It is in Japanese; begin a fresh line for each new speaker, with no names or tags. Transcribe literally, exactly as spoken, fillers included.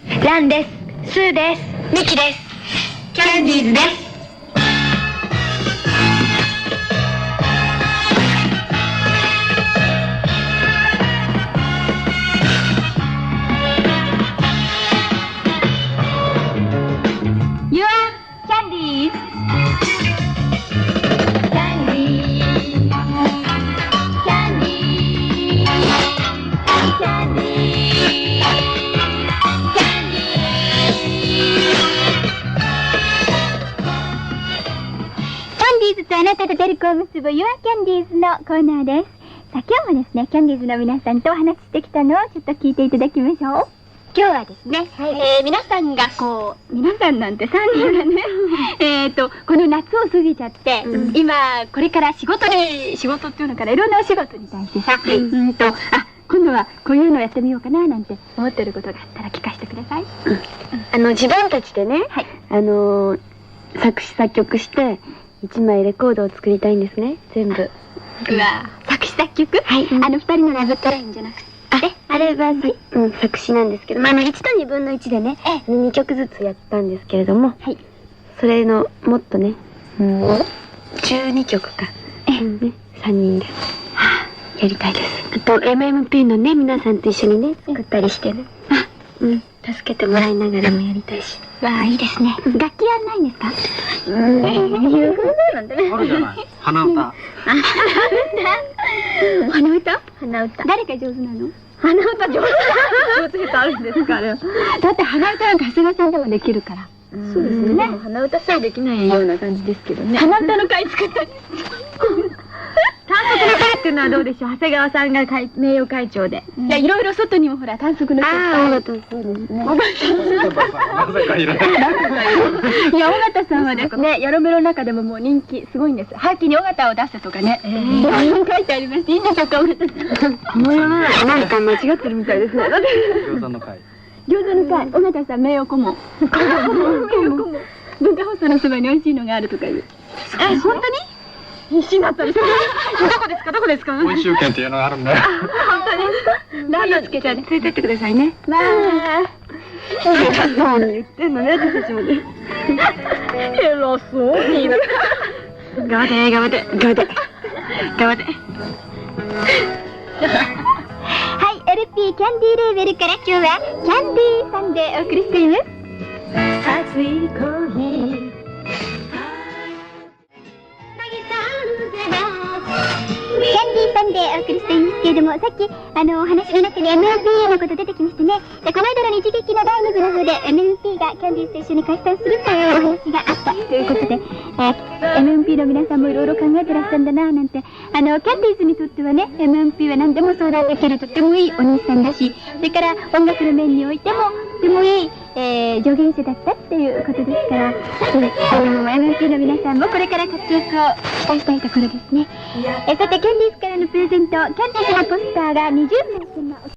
ランです。スーです。ミキです。キャンディーズです。You are Candies. Candies. Candies. Candies. Candies とあなたとベルクを結ぶ Your Candies のコーナーです。さあ今日もですね、キャンディーズの皆さんとお話ししてきたのをちょっと聞いていただきましょう。今日はですね、はい、えー、皆さんがこう、皆さんなんてさんにんがね、えっと、この夏を過ぎちゃって、うん、今、これから仕事に、仕事っていうのからいろんなお仕事に対してさ、うん、うんと、あ、今度はこういうのやってみようかななんて思ってることがあったら聞かせてください。うん、
あの、自分たちでね、はい、あのー、作詞作曲して、一枚レコードを作りたいんですね、全部。
うわ、作詞作曲、はい、あの二人のラブトレインじゃなくて。
あれは、うん、作詞なんですけど、まあ、あのいちとにぶんのいちでね、にきょくずつやったんですけれども、はい、それのもっとね、うん、じゅうにきょくか、ね、さんにんでやりたいです。あと エムエムピー のね、皆さんと一緒にね、作ったりしてね、うん、助けてもらいながらもやりたいし。
わあ、いいですね。楽器やんないんですか？
うん、いう風なんでね。
あるじゃない。鼻歌。
鼻歌？
鼻歌。
誰が上手なの？
鼻歌上手上手ってあるんですか？だ
って鼻歌なんか長谷川さんでもできるから。
そうですね。鼻歌さえできないような感じですけどね。
鼻歌の会作ったんです。
短足の会っていうのはどうでしょう。長谷川さんが名誉会長で。
いや、いろいろ外にもほら短足の人。
ああ、そうですね。
なぜかいる。
いや、尾形さんはですね、ヤロメロの中でももう人気すごいんです。ハキに尾形を出せとかね。書いてありまして、いいんでしょうか、尾形さん。
この世の中なんか間違ってるみたいですね。
餃子の会。
餃子の会、尾形さん名誉顧問。名誉顧問。文化放送のそばに美味しいのがあるとかいう。
え、本当に？必死になったりする。どこですか、どこですか。
美味しゅう券っていうのがあるんだよ。
本当に。ラーメンつけて連れてってくださいね。
まあ。
何言ってんのね、私たちもね。偉そうに。頑張って、頑張って、頑張って。頑張って。
はい、エルピー キャンディーレーベルから今日はキャンディーさんでお送りしています。熱い恋。キャンディーさんでお送りしていますけれども、さっきあのお話の中に エムエムピー のこと出てきましてね、でこの間の日劇の第二部の方で エムエムピー がキャンディーと一緒に解散するというお話があったということで、えー、エムエムピー の皆さんもいろいろ考えてらっしゃるんだななんて、あのキャンディーズにとってはね、 エムエムピー は何でも相談できるとってもいいお兄さんだし、それから音楽の面においてもとてもいい、えー、助言者だったっていうことですから、あの エムエムピー の皆さんもこれから活躍を期待したいところですね。えー、さてキャンディーズからのプレゼント、キャンディーズのポスターがにじゅうまい